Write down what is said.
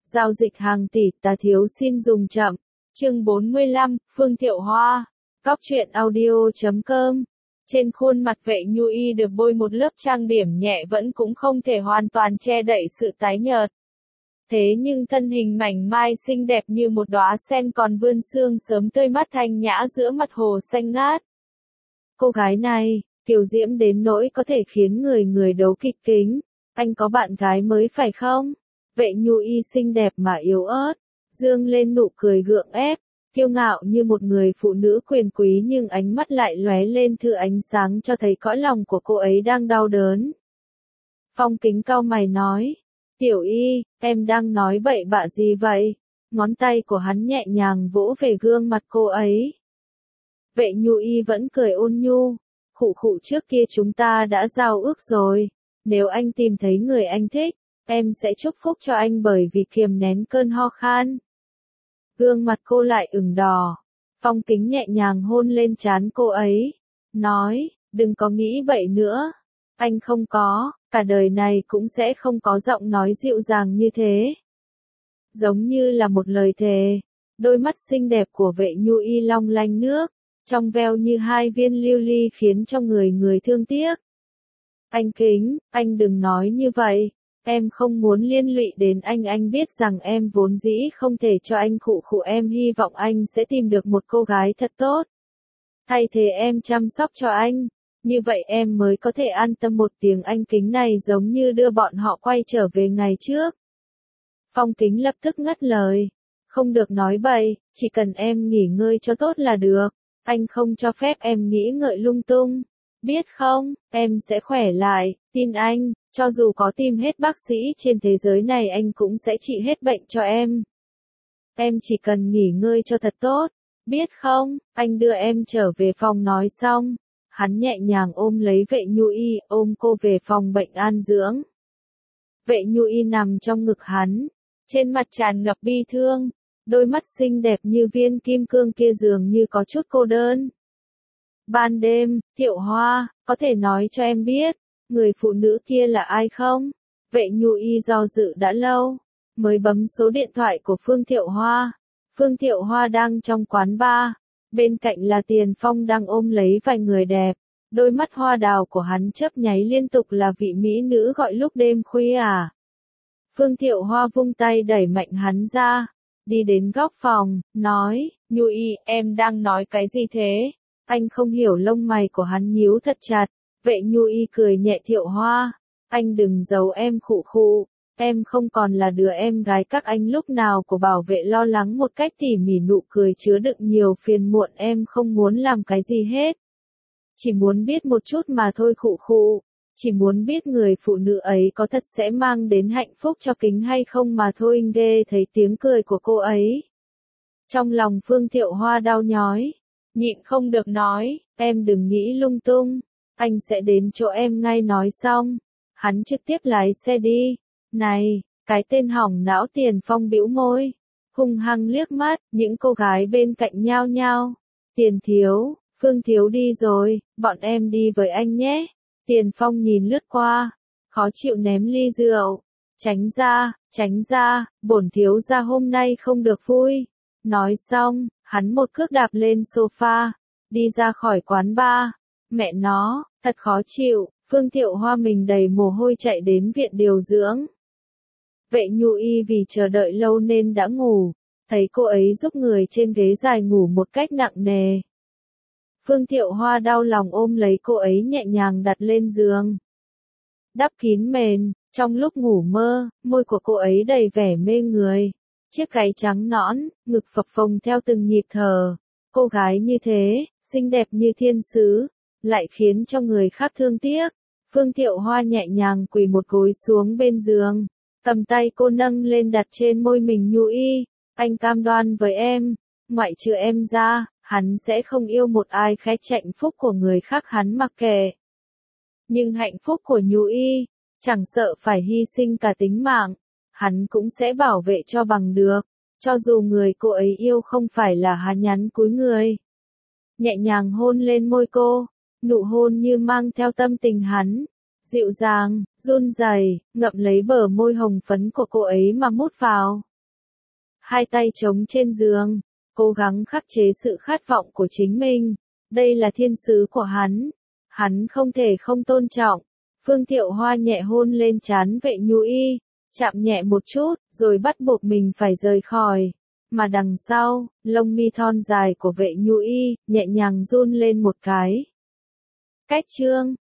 Giao dịch hàng tỷ, ta thiếu xin dùng chậm. Chương 45, Phương Thiệu Hoa. Cóc truyện audio.com. Trên khuôn mặt Vệ Nhu Y được bôi một lớp trang điểm nhẹ vẫn cũng không thể hoàn toàn che đậy sự tái nhợt. Thế nhưng thân hình mảnh mai xinh đẹp như một đóa sen còn vươn sương sớm tươi mát thanh nhã giữa mặt hồ xanh ngát. Cô gái này, kiều diễm đến nỗi có thể khiến người đấu kịch kính. Anh có bạn gái mới phải không? Vệ Nhu Y xinh đẹp mà yếu ớt, dương lên nụ cười gượng ép, kiêu ngạo như một người phụ nữ quyền quý nhưng ánh mắt lại lóe lên thứ ánh sáng cho thấy cõi lòng của cô ấy đang đau đớn. Phong Kính cau mày nói, Tiểu Y, em đang nói bậy bạ gì vậy? Ngón tay của hắn nhẹ nhàng vỗ về gương mặt cô ấy. Vệ Nhu Y vẫn cười ôn nhu, khụ khụ trước kia chúng ta đã giao ước rồi, nếu anh tìm thấy người anh thích, em sẽ chúc phúc cho anh bởi vì kiềm nén cơn ho khan. Gương mặt cô lại ửng đỏ. Phong Kính nhẹ nhàng hôn lên trán cô ấy. Nói, đừng có nghĩ bậy nữa. Anh không có, cả đời này cũng sẽ không có giọng nói dịu dàng như thế. Giống như là một lời thề. Đôi mắt xinh đẹp của Vệ Nhu Y long lanh nước, trong veo như hai viên lưu ly khiến cho người thương tiếc. Anh Kính, anh đừng nói như vậy. Em không muốn liên lụy đến anh biết rằng em vốn dĩ không thể cho anh khụ khụ, em hy vọng anh sẽ tìm được một cô gái thật tốt. Thay thế em chăm sóc cho anh, như vậy em mới có thể an tâm một tiếng. Anh Kính này giống như đưa bọn họ quay trở về ngày trước. Phong Kính lập tức ngắt lời, không được nói bậy, chỉ cần em nghỉ ngơi cho tốt là được, anh không cho phép em nghĩ ngợi lung tung. Biết không, em sẽ khỏe lại, tin anh, cho dù có tìm hết bác sĩ trên thế giới này anh cũng sẽ trị hết bệnh cho em. Em chỉ cần nghỉ ngơi cho thật tốt, biết không, anh đưa em trở về phòng nói xong. Hắn nhẹ nhàng ôm lấy Vệ Nhu Y, ôm cô về phòng bệnh an dưỡng. Vệ Nhu Y nằm trong ngực hắn, trên mặt tràn ngập bi thương, đôi mắt xinh đẹp như viên kim cương kia dường như có chút cô đơn. Ban đêm, Thiệu Hoa, có thể nói cho em biết, người phụ nữ kia là ai không? Vệ Nhu Y do dự đã lâu, mới bấm số điện thoại của Phương Thiệu Hoa. Phương Thiệu Hoa đang trong quán bar, bên cạnh là Tiền Phong đang ôm lấy vài người đẹp. Đôi mắt hoa đào của hắn chớp nháy liên tục là vị mỹ nữ gọi lúc đêm khuya à. Phương Thiệu Hoa vung tay đẩy mạnh hắn ra, đi đến góc phòng, nói, Nhu Y, em đang nói cái gì thế? Anh không hiểu, lông mày của hắn nhíu thật chặt. Vệ Nhu Y cười nhẹ, Thiệu Hoa, anh đừng giấu em khụ khụ, em không còn là đứa em gái các anh lúc nào của bảo vệ lo lắng một cách tỉ mỉ, nụ cười chứa đựng nhiều phiền muộn, em không muốn làm cái gì hết. Chỉ muốn biết một chút mà thôi khụ khụ, chỉ muốn biết người phụ nữ ấy có thật sẽ mang đến hạnh phúc cho Kính hay không mà thôi. Nghe thấy tiếng cười của cô ấy, trong lòng Phương Thiệu Hoa đau nhói, nhịn không được nói, em đừng nghĩ lung tung, anh sẽ đến chỗ em ngay. Nói xong, hắn trực tiếp lái xe đi. Này, cái tên hỏng não. Tiền Phong bĩu môi, hung hăng liếc mắt, những cô gái bên cạnh nhao nhao. Tiền thiếu, Phương thiếu đi rồi, bọn em đi với anh nhé. Tiền Phong nhìn lướt qua, khó chịu ném ly rượu. Tránh ra, bổn thiếu gia hôm nay không được vui. Nói xong, hắn một cước đạp lên sofa, đi ra khỏi quán bar. Mẹ nó, thật khó chịu. Phương Thiệu Hoa mình đầy mồ hôi chạy đến viện điều dưỡng. Vệ Nhu Y vì chờ đợi lâu nên đã ngủ, thấy cô ấy giúp người trên ghế dài ngủ một cách nặng nề. Phương Thiệu Hoa đau lòng ôm lấy cô ấy nhẹ nhàng đặt lên giường. Đắp kín mền, trong lúc ngủ mơ, môi của cô ấy đầy vẻ mê người. Chiếc gáy trắng nõn, ngực phập phồng theo từng nhịp thở. Cô gái như thế, xinh đẹp như thiên sứ, lại khiến cho người khác thương tiếc. Phương Thiệu Hoa nhẹ nhàng quỳ một gối xuống bên giường, cầm tay cô nâng lên đặt trên môi mình. Nhu Y, anh cam đoan với em, ngoại trừ em ra, hắn sẽ không yêu một ai khác. Hạnh phúc của người khác hắn mặc kệ, nhưng hạnh phúc của Nhu Y, chẳng sợ phải hy sinh cả tính mạng, hắn cũng sẽ bảo vệ cho bằng được, cho dù người cô ấy yêu không phải là hắn. Nhắn cúi người, nhẹ nhàng hôn lên môi cô, nụ hôn như mang theo tâm tình hắn, dịu dàng, run rẩy, ngậm lấy bờ môi hồng phấn của cô ấy mà mút vào. hai tay chống trên giường, cố gắng khắc chế sự khát vọng của chính mình. Đây là thiên sứ của hắn không thể không tôn trọng. Phương Thiệu Hoa nhẹ hôn lên trán Vệ Nhu Y, chạm nhẹ một chút, rồi bắt buộc mình phải rời khỏi. Mà đằng sau, lông mi thon dài của Vệ Nhu Y, nhẹ nhàng run lên một cái. Cách chương